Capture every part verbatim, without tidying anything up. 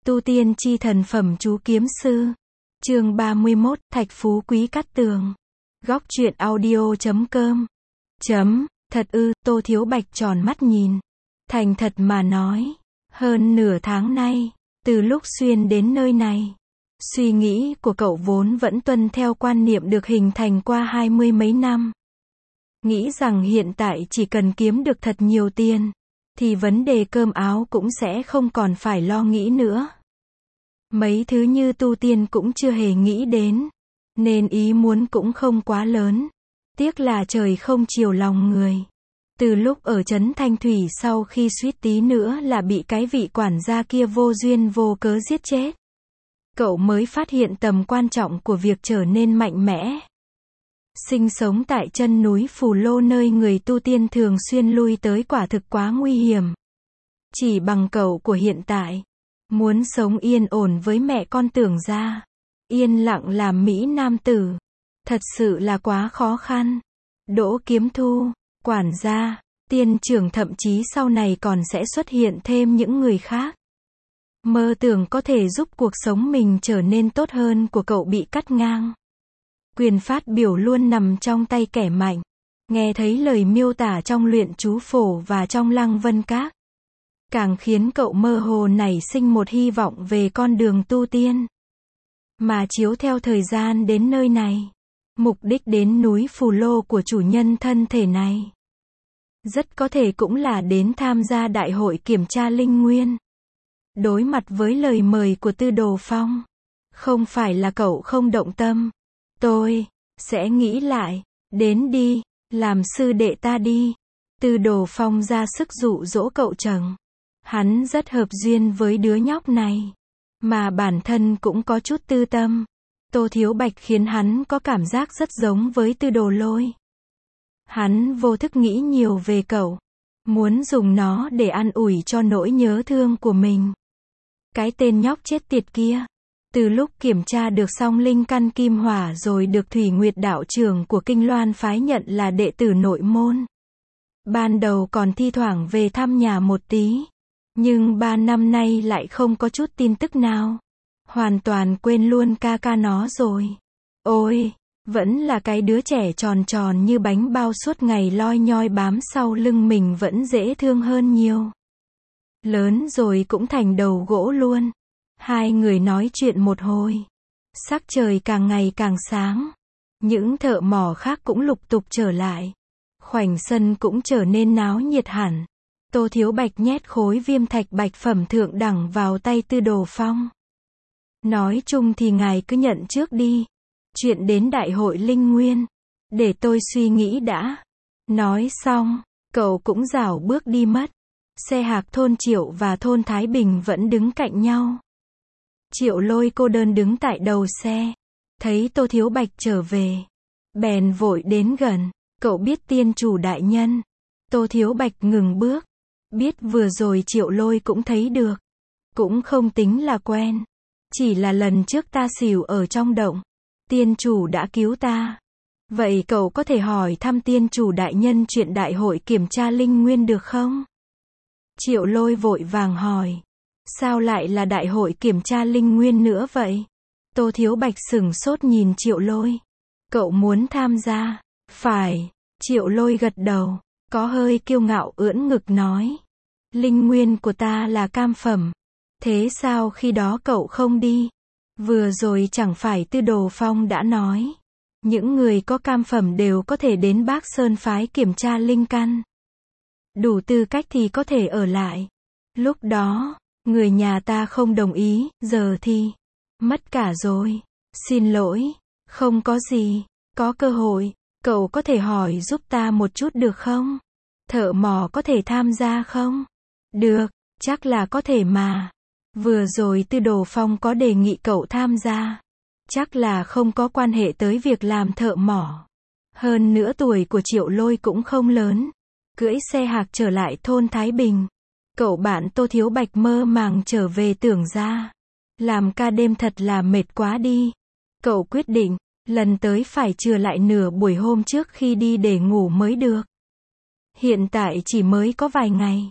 Tu tiên chi thần phẩm chú kiếm sư. Chương ba mươi mốt, Thạch Phú Quý cắt tường. Góc truyện audio chấm com. Chấm, thật ư, Tô Thiếu Bạch tròn mắt nhìn. Thành thật mà nói, hơn nửa tháng nay, từ lúc xuyên đến nơi này, suy nghĩ của cậu vốn vẫn tuân theo quan niệm được hình thành qua hai mươi mấy năm. Nghĩ rằng hiện tại chỉ cần kiếm được thật nhiều tiền, thì vấn đề cơm áo cũng sẽ không còn phải lo nghĩ nữa. Mấy thứ như tu tiên cũng chưa hề nghĩ đến, nên ý muốn cũng không quá lớn. Tiếc là trời không chiều lòng người. Từ lúc ở trấn Thanh Thủy sau khi suýt tí nữa là bị cái vị quản gia kia vô duyên vô cớ giết chết, cậu mới phát hiện tầm quan trọng của việc trở nên mạnh mẽ. Sinh sống tại chân núi Phù Lô nơi người tu tiên thường xuyên lui tới quả thực quá nguy hiểm. Chỉ bằng cậu của hiện tại, muốn sống yên ổn với mẹ con Tưởng gia, yên lặng làm mỹ nam tử, thật sự là quá khó khăn. Đỗ Kiếm Thu, quản gia, tiên trưởng thậm chí sau này còn sẽ xuất hiện thêm những người khác. Mơ tưởng có thể giúp cuộc sống mình trở nên tốt hơn của cậu bị cắt ngang. Quyền phát biểu luôn nằm trong tay kẻ mạnh. Nghe thấy lời miêu tả trong luyện chú phổ và trong Lăng Vân Các, càng khiến cậu mơ hồ nảy sinh một hy vọng về con đường tu tiên. Mà chiếu theo thời gian đến nơi này, mục đích đến núi Phù Lô của chủ nhân thân thể này, rất có thể cũng là đến tham gia đại hội kiểm tra linh nguyên. Đối mặt với lời mời của Tư Đồ Phong, không phải là cậu không động tâm. Tôi sẽ nghĩ lại, đến đi, làm sư đệ ta đi. Tư Đồ Phong ra sức dụ dỗ cậu Trần. Hắn rất hợp duyên với đứa nhóc này, mà bản thân cũng có chút tư tâm. Tô Thiếu Bạch khiến hắn có cảm giác rất giống với Tư Đồ Lôi. Hắn vô thức nghĩ nhiều về cậu, muốn dùng nó để an ủi cho nỗi nhớ thương của mình. Cái tên nhóc chết tiệt kia, từ lúc kiểm tra được xong linh căn kim hỏa rồi được Thủy Nguyệt đạo trưởng của Kinh Loan phái nhận là đệ tử nội môn. Ban đầu còn thi thoảng về thăm nhà một tí, nhưng ba năm nay lại không có chút tin tức nào. Hoàn toàn quên luôn ca ca nó rồi. Ôi, vẫn là cái đứa trẻ tròn tròn như bánh bao suốt ngày loi nhoi bám sau lưng mình vẫn dễ thương hơn nhiều. Lớn rồi cũng thành đầu gỗ luôn. Hai người nói chuyện một hồi. Sắc trời càng ngày càng sáng. Những thợ mỏ khác cũng lục tục trở lại. Khoảnh sân cũng trở nên náo nhiệt hẳn. Tô Thiếu Bạch nhét khối viêm thạch bạch phẩm thượng đẳng vào tay Tư Đồ Phong. Nói chung thì ngài cứ nhận trước đi. Chuyện đến đại hội linh nguyên, để tôi suy nghĩ đã. Nói xong, cậu cũng rảo bước đi mất. Xe hạc thôn Triệu và thôn Thái Bình vẫn đứng cạnh nhau. Triệu Lôi cô đơn đứng tại đầu xe, thấy Tô Thiếu Bạch trở về, bèn vội đến gần. Cậu biết tiên chủ đại nhân. Tô Thiếu Bạch ngừng bước. Biết vừa rồi Triệu Lôi cũng thấy được. Cũng không tính là quen. Chỉ là lần trước ta xỉu ở trong động, tiên chủ đã cứu ta. Vậy cậu có thể hỏi thăm tiên chủ đại nhân chuyện đại hội kiểm tra linh nguyên được không? Triệu Lôi vội vàng hỏi. Sao lại là đại hội kiểm tra linh nguyên nữa vậy? Tô Thiếu Bạch sửng sốt nhìn Triệu Lôi. Cậu muốn tham gia? Phải. Triệu Lôi gật đầu, có hơi kiêu ngạo ưỡn ngực nói. Linh nguyên của ta là cam phẩm. Thế sao khi đó cậu không đi? Vừa rồi chẳng phải Tư Đồ Phong đã nói, những người có cam phẩm đều có thể đến Bác Sơn phái kiểm tra linh căn. Đủ tư cách thì có thể ở lại. Lúc đó, người nhà ta không đồng ý, giờ thì mất cả rồi. Xin lỗi, không có gì, có cơ hội, cậu có thể hỏi giúp ta một chút được không? Thợ mỏ có thể tham gia không? Được, chắc là có thể mà. Vừa rồi Tư Đồ Phong có đề nghị cậu tham gia, chắc là không có quan hệ tới việc làm thợ mỏ. Hơn nữa tuổi của Triệu Lôi cũng không lớn. Cưỡi xe hạc trở lại thôn Thái Bình. Cậu bạn Tô Thiếu Bạch mơ màng trở về Tưởng gia. Làm ca đêm thật là mệt quá đi. Cậu quyết định, lần tới phải chừa lại nửa buổi hôm trước khi đi để ngủ mới được. Hiện tại chỉ mới có vài ngày.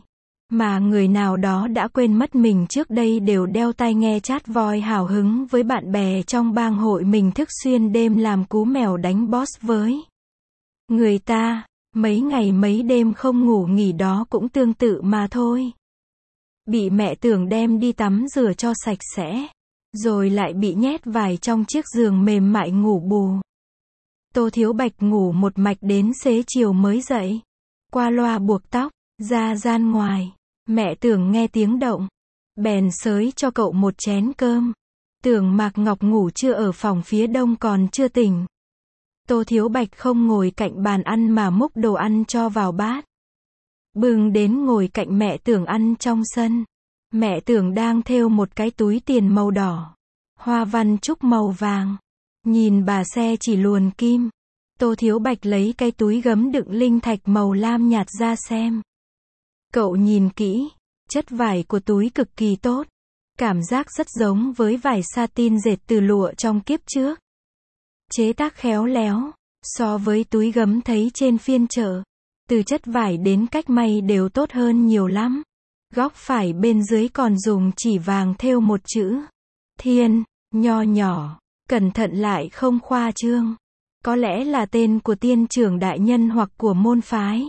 Mà người nào đó đã quên mất mình trước đây đều đeo tai nghe chat voi hào hứng với bạn bè trong bang hội mình thức xuyên đêm làm cú mèo đánh boss với người ta, mấy ngày mấy đêm không ngủ nghỉ đó cũng tương tự mà thôi. Bị mẹ Tưởng đem đi tắm rửa cho sạch sẽ, rồi lại bị nhét vải trong chiếc giường mềm mại ngủ bù. Tô Thiếu Bạch ngủ một mạch đến xế chiều mới dậy. Qua loa buộc tóc, ra gian ngoài, mẹ Tưởng nghe tiếng động, bèn xới cho cậu một chén cơm. Tưởng Mạc Ngọc ngủ chưa ở phòng phía đông còn chưa tỉnh. Tô Thiếu Bạch không ngồi cạnh bàn ăn mà múc đồ ăn cho vào bát. Bưng đến ngồi cạnh mẹ Tưởng ăn trong sân. Mẹ Tưởng đang thêu một cái túi tiền màu đỏ, hoa văn trúc màu vàng. Nhìn bà xe chỉ luồn kim. Tô Thiếu Bạch lấy cái túi gấm đựng linh thạch màu lam nhạt ra xem. Cậu nhìn kỹ, chất vải của túi cực kỳ tốt. Cảm giác rất giống với vải satin dệt từ lụa trong kiếp trước. Chế tác khéo léo, so với túi gấm thấy trên phiên chợ. Từ chất vải đến cách may đều tốt hơn nhiều lắm. Góc phải bên dưới còn dùng chỉ vàng thêu một chữ Thiên, nho nhỏ, cẩn thận lại không khoa trương. Có lẽ là tên của tiên trưởng đại nhân hoặc của môn phái.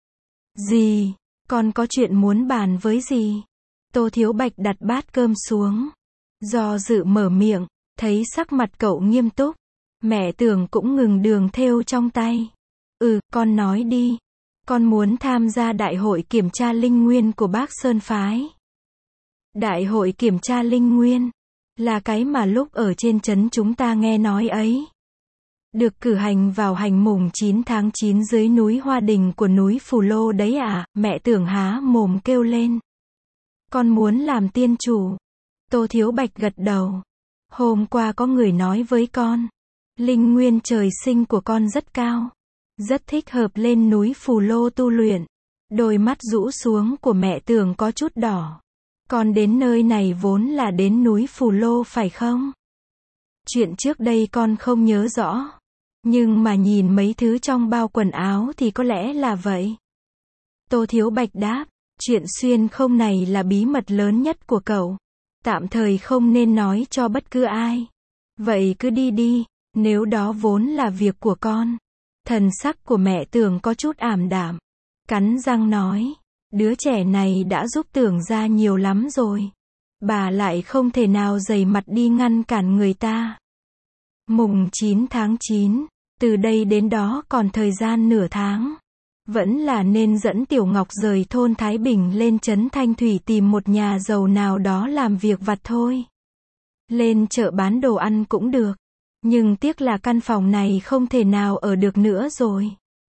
Gì? Con có chuyện muốn bàn với gì? Tô Thiếu Bạch đặt bát cơm xuống. Do dự mở miệng, thấy sắc mặt cậu nghiêm túc. Mẹ Tưởng cũng ngừng đường thêu trong tay. Ừ, con nói đi. Con muốn tham gia đại hội kiểm tra linh nguyên của Bác Sơn Phái. Đại hội kiểm tra linh nguyên là cái mà lúc ở trên trấn chúng ta nghe nói ấy. Được cử hành vào hành mùng chín tháng chín dưới núi Hoa Đình của núi Phù Lô đấy à, mẹ Tưởng há mồm kêu lên. Con muốn làm tiên chủ. Tô Thiếu Bạch gật đầu. Hôm qua có người nói với con, linh nguyên trời sinh của con rất cao, rất thích hợp lên núi Phù Lô tu luyện. Đôi mắt rũ xuống của mẹ Tưởng có chút đỏ. Con đến nơi này vốn là đến núi Phù Lô phải không? Chuyện trước đây con không nhớ rõ. Nhưng mà nhìn mấy thứ trong bao quần áo thì có lẽ là vậy. Tô Thiếu Bạch đáp, chuyện xuyên không này là bí mật lớn nhất của cậu. Tạm thời không nên nói cho bất cứ ai. Vậy cứ đi đi, nếu đó vốn là việc của con. Thần sắc của mẹ Tưởng có chút ảm đạm. Cắn răng nói, đứa trẻ này đã giúp Tưởng ra nhiều lắm rồi. Bà lại không thể nào dày mặt đi ngăn cản người ta. Mùng chín tháng chín, từ đây đến đó còn thời gian nửa tháng. Vẫn là nên dẫn Tiểu Ngọc rời thôn Thái Bình lên trấn Thanh Thủy tìm một nhà giàu nào đó làm việc vặt thôi. Lên chợ bán đồ ăn cũng được. Nhưng tiếc là căn phòng này không thể nào ở được nữa rồi.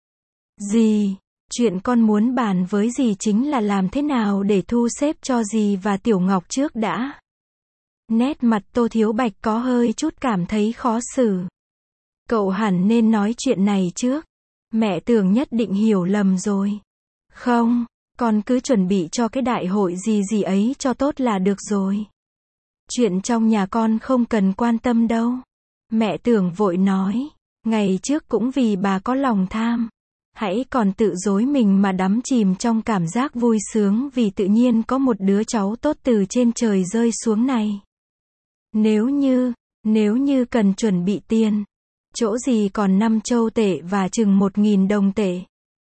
Dì, chuyện con muốn bàn với dì chính là làm thế nào để thu xếp cho dì và Tiểu Ngọc trước đã. Nét mặt Tô Thiếu Bạch có hơi chút cảm thấy khó xử. Cậu hẳn nên nói chuyện này trước. Mẹ Tưởng nhất định hiểu lầm rồi. Không, con cứ chuẩn bị cho cái đại hội gì gì ấy cho tốt là được rồi. Chuyện trong nhà con không cần quan tâm đâu. Mẹ Tưởng vội nói, ngày trước cũng vì bà có lòng tham. Hãy còn tự dối mình mà đắm chìm trong cảm giác vui sướng vì tự nhiên có một đứa cháu tốt từ trên trời rơi xuống này. Nếu như, nếu như cần chuẩn bị tiền, chỗ gì còn năm châu tệ và chừng một nghìn đồng tệ.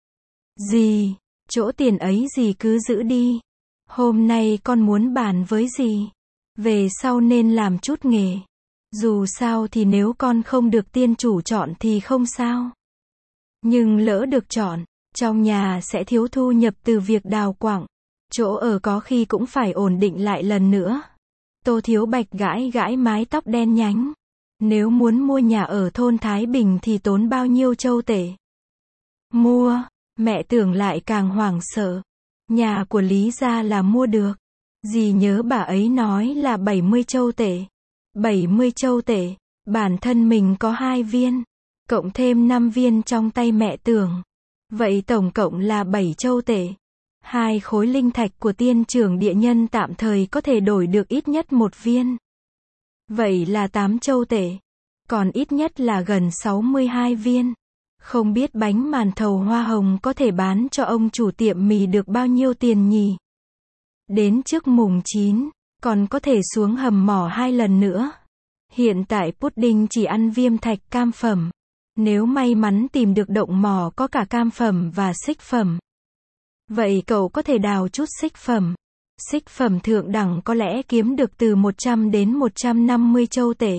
Dì, chỗ tiền ấy dì cứ giữ đi. Hôm nay con muốn bàn với dì. Về sau nên làm chút nghề. Dù sao thì nếu con không được tiên chủ chọn thì không sao. Nhưng lỡ được chọn, trong nhà sẽ thiếu thu nhập từ việc đào quặng. Chỗ ở có khi cũng phải ổn định lại lần nữa. Tô Thiếu Bạch gãi gãi mái tóc đen nhánh. Nếu muốn mua nhà ở thôn Thái Bình thì tốn bao nhiêu châu tệ? Mua, mẹ Tưởng lại càng hoảng sợ. Nhà của Lý gia là mua được. Dì nhớ bà ấy nói là bảy mươi châu tệ. bảy mươi châu tệ, bản thân mình có hai viên, cộng thêm năm viên trong tay mẹ Tưởng. Vậy tổng cộng là bảy châu tệ. Hai khối linh thạch của tiên trưởng địa nhân tạm thời có thể đổi được ít nhất một viên. Vậy là tám châu tệ. Còn ít nhất là gần sáu mươi hai viên. Không biết bánh màn thầu hoa hồng có thể bán cho ông chủ tiệm mì được bao nhiêu tiền nhỉ? Đến trước mùng chín, còn có thể xuống hầm mỏ hai lần nữa. Hiện tại pudding chỉ ăn viêm thạch cam phẩm. Nếu may mắn tìm được động mỏ có cả cam phẩm và xích phẩm, vậy cậu có thể đào chút xích phẩm. Xích phẩm thượng đẳng có lẽ kiếm được từ một trăm đến một trăm năm mươi châu tệ.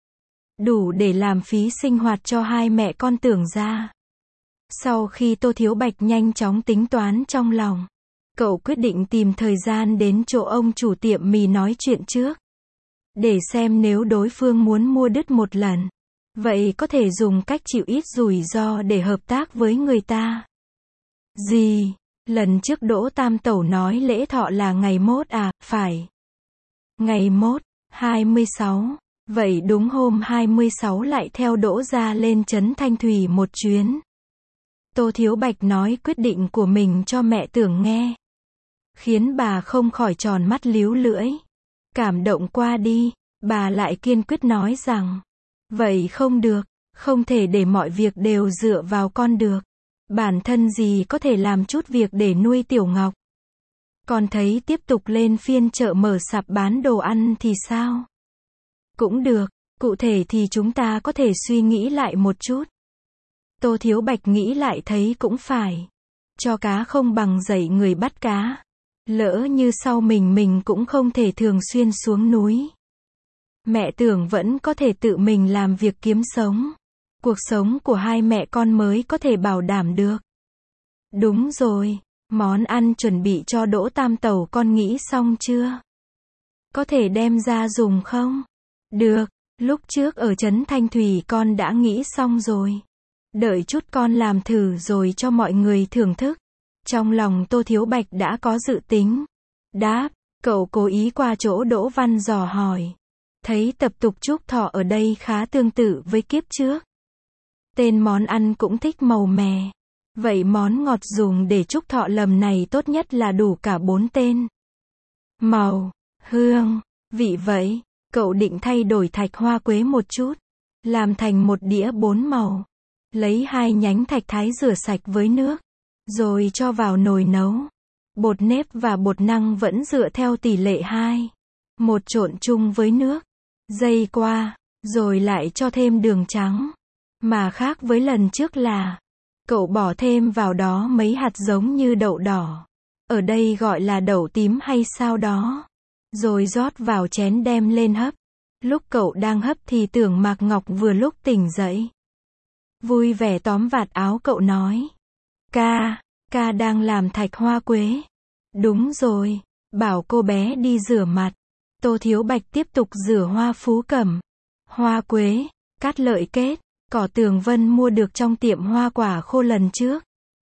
Đủ để làm phí sinh hoạt cho hai mẹ con Tưởng gia. Sau khi Tô Thiếu Bạch nhanh chóng tính toán trong lòng, cậu quyết định tìm thời gian đến chỗ ông chủ tiệm mì nói chuyện trước. Để xem nếu đối phương muốn mua đứt một lần, vậy có thể dùng cách chịu ít rủi ro để hợp tác với người ta. Gì? Lần trước Đỗ Tam Tẩu nói lễ thọ là ngày mốt à? Phải. Ngày mốt, hai mươi sáu. Vậy đúng hôm hai mươi sáu lại theo Đỗ gia lên trấn Thanh Thủy một chuyến. Tô Thiếu Bạch nói quyết định của mình cho mẹ Tưởng nghe, khiến bà không khỏi tròn mắt líu lưỡi. Cảm động qua đi, bà lại kiên quyết nói rằng, vậy không được, không thể để mọi việc đều dựa vào con được. Bản thân gì có thể làm chút việc để nuôi Tiểu Ngọc. Con thấy tiếp tục lên phiên chợ mở sạp bán đồ ăn thì sao? Cũng được, cụ thể thì chúng ta có thể suy nghĩ lại một chút. Tô Thiếu Bạch nghĩ lại thấy cũng phải. Cho cá không bằng dạy người bắt cá. Lỡ như sau mình mình cũng không thể thường xuyên xuống núi. Mẹ Tưởng vẫn có thể tự mình làm việc kiếm sống. Cuộc sống của hai mẹ con mới có thể bảo đảm được. Đúng rồi, món ăn chuẩn bị cho Đỗ Tam Tẩu con nghĩ xong chưa? Có thể đem ra dùng không? Được, lúc trước ở trấn Thanh Thủy con đã nghĩ xong rồi. Đợi chút con làm thử rồi cho mọi người thưởng thức. Trong lòng Tô Thiếu Bạch đã có dự tính. Đáp, cậu cố ý qua chỗ Đỗ Văn dò hỏi. Thấy tập tục chúc thọ ở đây khá tương tự với kiếp trước. Tên món ăn cũng thích màu mè. Vậy món ngọt dùng để chúc thọ lầm này tốt nhất là đủ cả bốn tên. Màu, hương, vị vậy, cậu định thay đổi thạch hoa quế một chút. Làm thành một đĩa bốn màu. Lấy hai nhánh thạch thái rửa sạch với nước. Rồi cho vào nồi nấu. Bột nếp và bột năng vẫn dựa theo tỷ lệ hai. Một trộn chung với nước. Dây qua, rồi lại cho thêm đường trắng. Mà khác với lần trước là, cậu bỏ thêm vào đó mấy hạt giống như đậu đỏ. Ở đây gọi là đậu tím hay sao đó. Rồi rót vào chén đem lên hấp. Lúc cậu đang hấp thì Tưởng Mạc Ngọc vừa lúc tỉnh dậy. Vui vẻ tóm vạt áo cậu nói. Ca, ca đang làm thạch hoa quế. Đúng rồi, bảo cô bé đi rửa mặt. Tô Thiếu Bạch tiếp tục rửa hoa phú cẩm. Hoa quế, cát lợi kết, cỏ tường vân mua được trong tiệm hoa quả khô lần trước.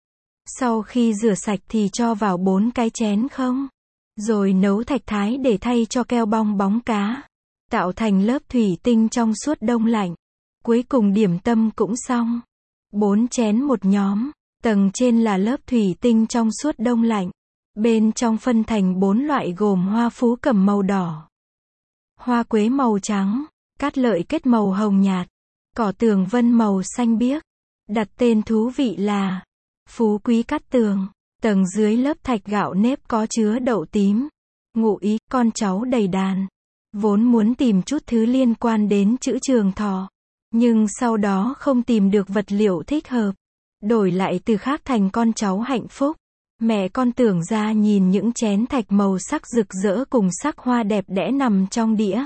Sau khi rửa sạch thì cho vào bốn cái chén không. Rồi nấu thạch thái để thay cho keo bong bóng cá. Tạo thành lớp thủy tinh trong suốt đông lạnh. Cuối cùng điểm tâm cũng xong. Bốn chén một nhóm. Tầng trên là lớp thủy tinh trong suốt đông lạnh. Bên trong phân thành bốn loại gồm hoa phú cẩm màu đỏ, hoa quế màu trắng, cát lợi kết màu hồng nhạt, cỏ tường vân màu xanh biếc. Đặt tên thú vị là Phú Quý Cát Tường. Tầng dưới lớp thạch gạo nếp có chứa đậu tím. Ngụ ý, con cháu đầy đàn. Vốn muốn tìm chút thứ liên quan đến chữ trường thọ. Nhưng sau đó không tìm được vật liệu thích hợp. Đổi lại từ khác thành con cháu hạnh phúc. Mẹ con Tưởng ra nhìn những chén thạch màu sắc rực rỡ cùng sắc hoa đẹp đẽ nằm trong đĩa.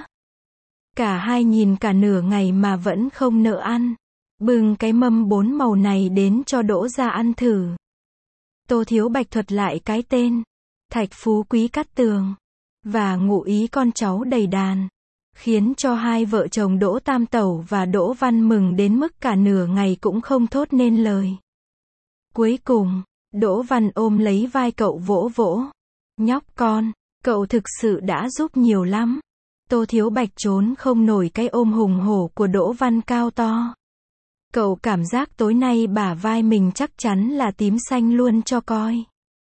Cả hai nhìn cả nửa ngày mà vẫn không nỡ ăn. Bưng cái mâm bốn màu này đến cho Đỗ ra ăn thử. Tô Thiếu Bạch thuật lại cái tên. Thạch Phú Quý Cát Tường. Và ngụ ý con cháu đầy đàn. Khiến cho hai vợ chồng Đỗ Tam Tẩu và Đỗ Văn mừng đến mức cả nửa ngày cũng không thốt nên lời. Cuối cùng, Đỗ Văn ôm lấy vai cậu vỗ vỗ. Nhóc con, cậu thực sự đã giúp nhiều lắm. Tô Thiếu Bạch trốn không nổi cái ôm hùng hổ của Đỗ Văn cao to. Cậu cảm giác tối nay bả vai mình chắc chắn là tím xanh luôn cho coi.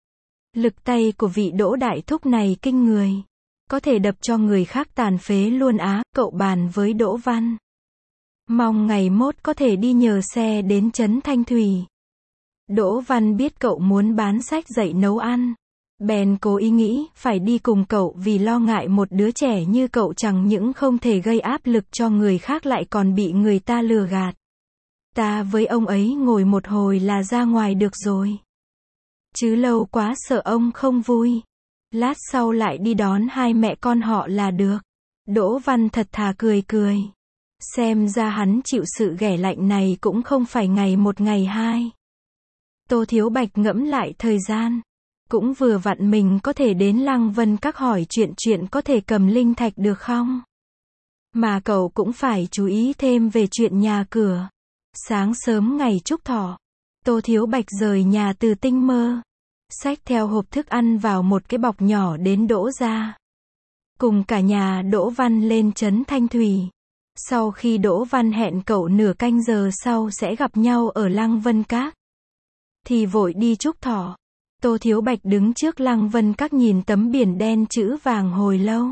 Lực tay của vị Đỗ đại thúc này kinh người. Có thể đập cho người khác tàn phế luôn á, cậu bàn với Đỗ Văn. Mong ngày mốt có thể đi nhờ xe đến trấn Thanh Thủy. Đỗ Văn biết cậu muốn bán sách dạy nấu ăn. Bèn cố ý nghĩ phải đi cùng cậu vì lo ngại một đứa trẻ như cậu chẳng những không thể gây áp lực cho người khác lại còn bị người ta lừa gạt. Ta với ông ấy ngồi một hồi là ra ngoài được rồi. Chứ lâu quá sợ ông không vui. Lát sau lại đi đón hai mẹ con họ là được. Đỗ Văn thật thà cười cười. Xem ra hắn chịu sự ghẻ lạnh này cũng không phải ngày một ngày hai. Tô Thiếu Bạch ngẫm lại thời gian. Cũng vừa vặn mình có thể đến Lăng Vân Các hỏi chuyện chuyện có thể cầm linh thạch được không? Mà cậu cũng phải chú ý thêm về chuyện nhà cửa. Sáng sớm ngày Trúc Thọ, Tô Thiếu Bạch rời nhà từ Tinh Mơ. Xách theo hộp thức ăn vào một cái bọc nhỏ đến Đỗ gia. Cùng cả nhà Đỗ Văn lên trấn Thanh Thủy. Sau khi Đỗ Văn hẹn cậu nửa canh giờ sau sẽ gặp nhau ở Lăng Vân Các, thì vội đi Trúc Thọ. Tô Thiếu Bạch đứng trước Lăng Vân Các nhìn tấm biển đen chữ vàng hồi lâu.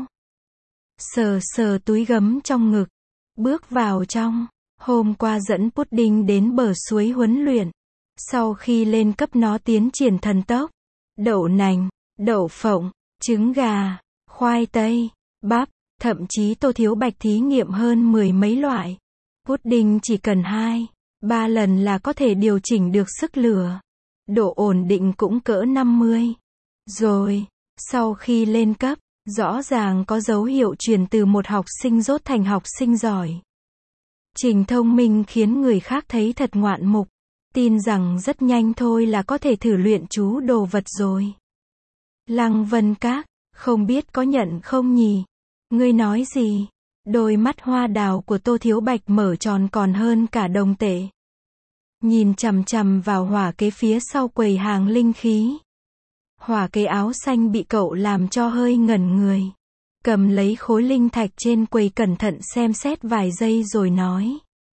Sờ sờ túi gấm trong ngực. Bước vào trong. Hôm qua dẫn Pudding đến bờ suối huấn luyện. Sau khi lên cấp nó tiến triển thần tốc. Đậu nành, đậu phộng, trứng gà, khoai tây, bắp, thậm chí Tô Thiếu Bạch thí nghiệm hơn mười mấy loại. Pudding chỉ cần hai, ba lần là có thể điều chỉnh được sức lửa. Độ ổn định cũng cỡ năm mươi. Rồi, sau khi lên cấp, rõ ràng có dấu hiệu chuyển từ một học sinh dốt thành học sinh giỏi. Trình thông minh khiến người khác thấy thật ngoạn mục. Tin rằng rất nhanh thôi là có thể thử luyện chú đồ vật rồi. Lăng Vân Các, không biết có nhận không nhỉ? Ngươi nói gì? Đôi mắt hoa đào của Tô Thiếu Bạch mở tròn còn hơn cả đồng tệ. Nhìn chằm chằm vào hỏa kế phía sau quầy hàng linh khí. Hỏa kế áo xanh bị cậu làm cho hơi ngẩn người. Cầm lấy khối linh thạch trên quầy cẩn thận xem xét vài giây rồi nói.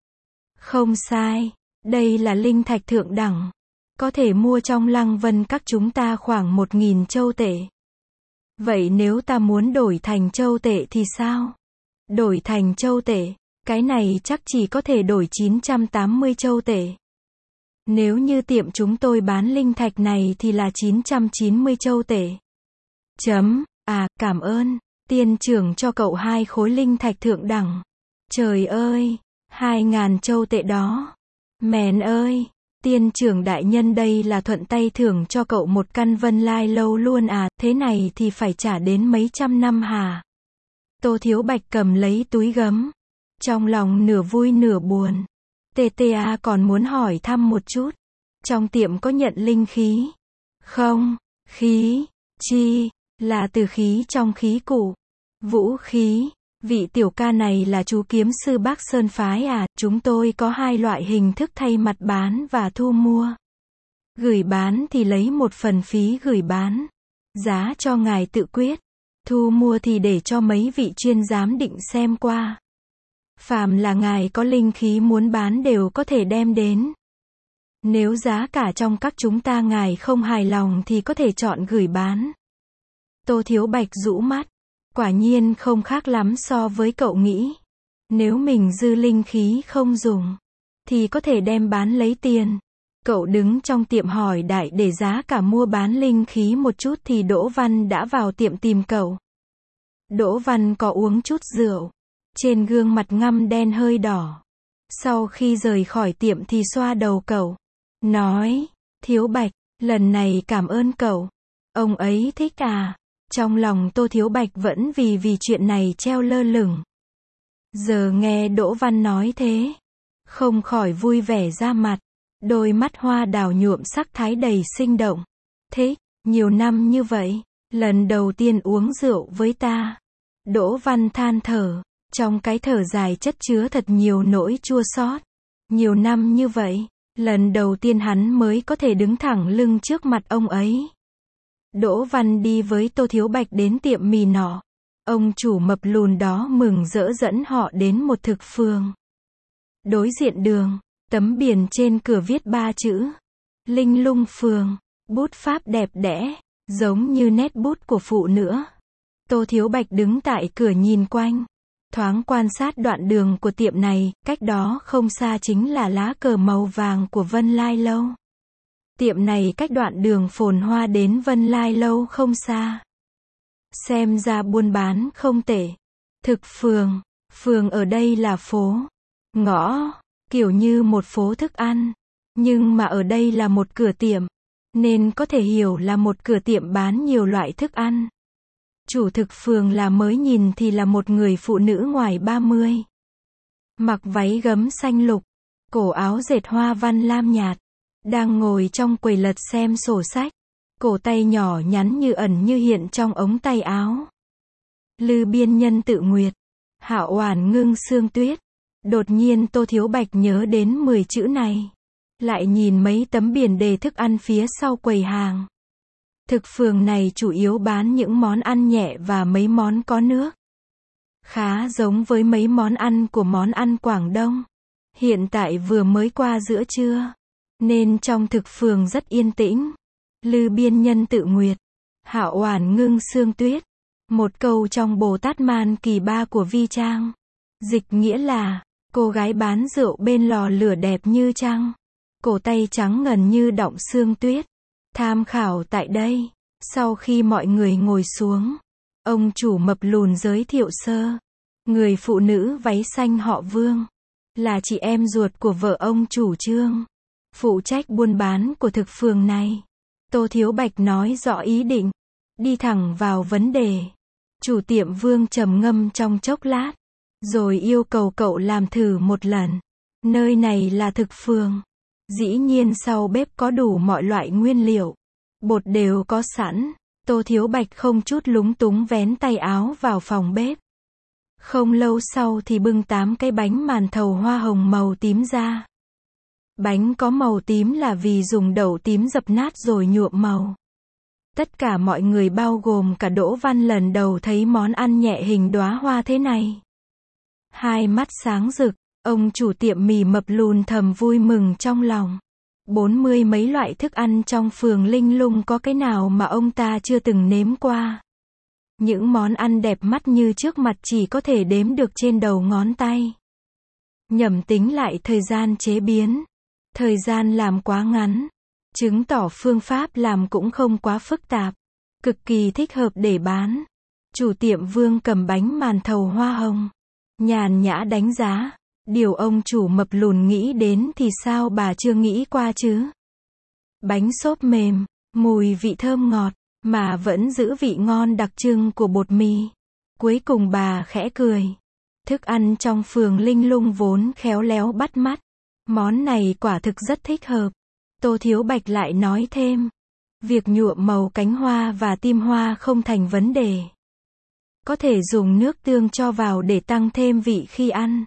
Không sai, đây là linh thạch thượng đẳng. Có thể mua trong Lăng Vân Các chúng ta khoảng một nghìn châu tệ. Vậy nếu ta muốn đổi thành châu tệ thì sao? Đổi thành châu tệ, cái này chắc chỉ có thể đổi chín trăm tám mươi châu tệ. Nếu như tiệm chúng tôi bán linh thạch này thì là chín trăm chín mươi châu tệ. Chấm, à, cảm ơn, tiên trưởng cho cậu hai khối linh thạch thượng đẳng. Trời ơi, hai ngàn châu tệ đó. Mèn ơi, tiên trưởng đại nhân đây là thuận tay thưởng cho cậu một căn Vân Lai lâu luôn à, thế này thì phải trả đến mấy trăm năm hả? Tô Thiếu Bạch cầm lấy túi gấm. Trong lòng nửa vui nửa buồn. tê tê a còn muốn hỏi thăm một chút. Trong tiệm có nhận linh khí? Không, khí, chi, là từ khí trong khí cụ. Vũ khí, vị tiểu ca này là chú kiếm sư Bắc Sơn phái à, chúng tôi có hai loại hình thức thay mặt bán và thu mua. Gửi bán thì lấy một phần phí gửi bán. Giá cho ngài tự quyết. Thu mua thì để cho mấy vị chuyên giám định xem qua. Phàm là ngài có linh khí muốn bán đều có thể đem đến. Nếu giá cả trong các chúng ta ngài không hài lòng thì có thể chọn gửi bán. Tô Thiếu Bạch rũ mắt. Quả nhiên không khác lắm so với cậu nghĩ. Nếu mình dư linh khí không dùng, thì có thể đem bán lấy tiền. Cậu đứng trong tiệm hỏi đại để giá cả mua bán linh khí một chút thì Đỗ Văn đã vào tiệm tìm cậu. Đỗ Văn có uống chút rượu. Trên gương mặt ngăm đen hơi đỏ. Sau khi rời khỏi tiệm thì xoa đầu cậu. Nói, Thiếu Bạch, lần này cảm ơn cậu. Ông ấy thích à? Trong lòng Tô Thiếu Bạch vẫn vì vì chuyện này treo lơ lửng. Giờ nghe Đỗ Văn nói thế, không khỏi vui vẻ ra mặt. Đôi mắt hoa đào nhuộm sắc thái đầy sinh động. Thế, nhiều năm như vậy, lần đầu tiên uống rượu với ta. Đỗ Văn than thở, trong cái thở dài chất chứa thật nhiều nỗi chua xót. Nhiều năm như vậy, lần đầu tiên hắn mới có thể đứng thẳng lưng trước mặt ông ấy. Đỗ Văn đi với Tô Thiếu Bạch đến tiệm mì nọ. Ông chủ mập lùn đó mừng rỡ dẫn họ đến một thực phường. Đối diện đường, tấm biển trên cửa viết ba chữ. Linh Lung Phường, bút pháp đẹp đẽ, giống như nét bút của phụ nữa. Tô Thiếu Bạch đứng tại cửa nhìn quanh. Thoáng quan sát đoạn đường của tiệm này, cách đó không xa chính là lá cờ màu vàng của Vân Lai Lâu. Tiệm này cách đoạn đường phồn hoa đến Vân Lai Lâu không xa. Xem ra buôn bán không tệ. Thực phường. Phường ở đây là phố, ngõ, kiểu như một phố thức ăn. Nhưng mà ở đây là một cửa tiệm, nên có thể hiểu là một cửa tiệm bán nhiều loại thức ăn. Chủ thực phường là mới nhìn thì là một người phụ nữ ngoài ba mươi. Mặc váy gấm xanh lục, cổ áo dệt hoa văn lam nhạt. Đang ngồi trong quầy lật xem sổ sách. Cổ tay nhỏ nhắn như ẩn như hiện trong ống tay áo. Lư biên nhân tự nguyệt. Hạo oản ngưng sương tuyết. Đột nhiên Tô Thiếu Bạch nhớ đến mười chữ này. Lại nhìn mấy tấm biển đề thức ăn phía sau quầy hàng. Thực phường này chủ yếu bán những món ăn nhẹ và mấy món có nước. Khá giống với mấy món ăn của món ăn Quảng Đông. Hiện tại vừa mới qua giữa trưa, nên trong thực phường rất yên tĩnh. Lư biên nhân tự nguyệt. Hạo oản ngưng sương tuyết. Một câu trong Bồ Tát Man Kỳ Ba của Vi Trang. Dịch nghĩa là, cô gái bán rượu bên lò lửa đẹp như trăng. Cổ tay trắng ngần như đọng sương tuyết. Tham khảo tại đây. Sau khi mọi người ngồi xuống, ông chủ mập lùn giới thiệu sơ. Người phụ nữ váy xanh họ Vương. Là chị em ruột của vợ ông chủ Trương. Phụ trách buôn bán của thực phường này. Tô Thiếu Bạch nói rõ ý định. Đi thẳng vào vấn đề. Chủ tiệm Vương trầm ngâm trong chốc lát. Rồi yêu cầu cậu làm thử một lần. Nơi này là thực phường. Dĩ nhiên sau bếp có đủ mọi loại nguyên liệu. Bột đều có sẵn. Tô Thiếu Bạch không chút lúng túng vén tay áo vào phòng bếp. Không lâu sau thì bưng tám cái bánh màn thầu hoa hồng màu tím ra. Bánh có màu tím là vì dùng đậu tím dập nát rồi nhuộm màu. Tất cả mọi người bao gồm cả Đỗ Văn lần đầu thấy món ăn nhẹ hình đóa hoa thế này. Hai mắt sáng rực, ông chủ tiệm mì mập lùn thầm vui mừng trong lòng. Bốn mươi mấy loại thức ăn trong phường Linh Lung có cái nào mà ông ta chưa từng nếm qua. Những món ăn đẹp mắt như trước mặt chỉ có thể đếm được trên đầu ngón tay. Nhẩm tính lại thời gian chế biến. Thời gian làm quá ngắn. Chứng tỏ phương pháp làm cũng không quá phức tạp. Cực kỳ thích hợp để bán. Chủ tiệm Vương cầm bánh màn thầu hoa hồng. Nhàn nhã đánh giá. Điều ông chủ mập lùn nghĩ đến thì sao bà chưa nghĩ qua chứ? Bánh xốp mềm, mùi vị thơm ngọt, mà vẫn giữ vị ngon đặc trưng của bột mì. Cuối cùng bà khẽ cười. Thức ăn trong phường Linh Lung vốn khéo léo bắt mắt. Món này quả thực rất thích hợp. Tô Thiếu Bạch lại nói thêm. Việc nhuộm màu cánh hoa và tim hoa không thành vấn đề. Có thể dùng nước tương cho vào để tăng thêm vị khi ăn.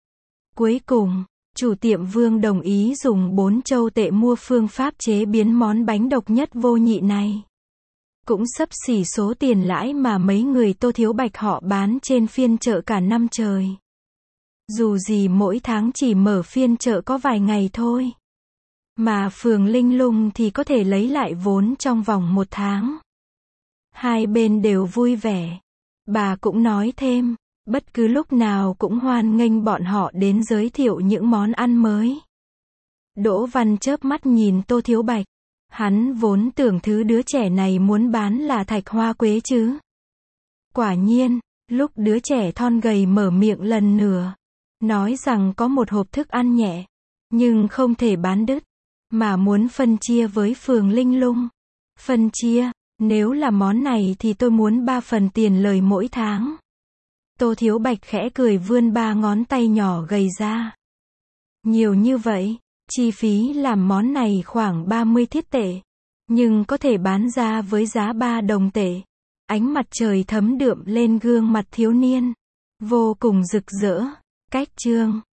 Cuối cùng, chủ tiệm Vương đồng ý dùng bốn châu tệ mua phương pháp chế biến món bánh độc nhất vô nhị này. Cũng xấp xỉ số tiền lãi mà mấy người Tô Thiếu Bạch họ bán trên phiên chợ cả năm trời. Dù gì mỗi tháng chỉ mở phiên chợ có vài ngày thôi. Mà phường Linh Lung thì có thể lấy lại vốn trong vòng một tháng. Hai bên đều vui vẻ. Bà cũng nói thêm, bất cứ lúc nào cũng hoan nghênh bọn họ đến giới thiệu những món ăn mới. Đỗ Văn chớp mắt nhìn Tô Thiếu Bạch. Hắn vốn tưởng thứ đứa trẻ này muốn bán là thạch hoa quế chứ. Quả nhiên, lúc đứa trẻ thon gầy mở miệng lần nữa, nói rằng có một hộp thức ăn nhẹ, nhưng không thể bán đứt, mà muốn phân chia với phường Linh Lung. Phân chia, nếu là món này thì tôi muốn ba phần tiền lời mỗi tháng. Tô Thiếu Bạch khẽ cười vươn ba ngón tay nhỏ gầy ra. Nhiều như vậy, chi phí làm món này khoảng ba mươi thiết tệ, nhưng có thể bán ra với giá ba đồng tệ. Ánh mặt trời thấm đượm lên gương mặt thiếu niên, vô cùng rực rỡ. Cách chương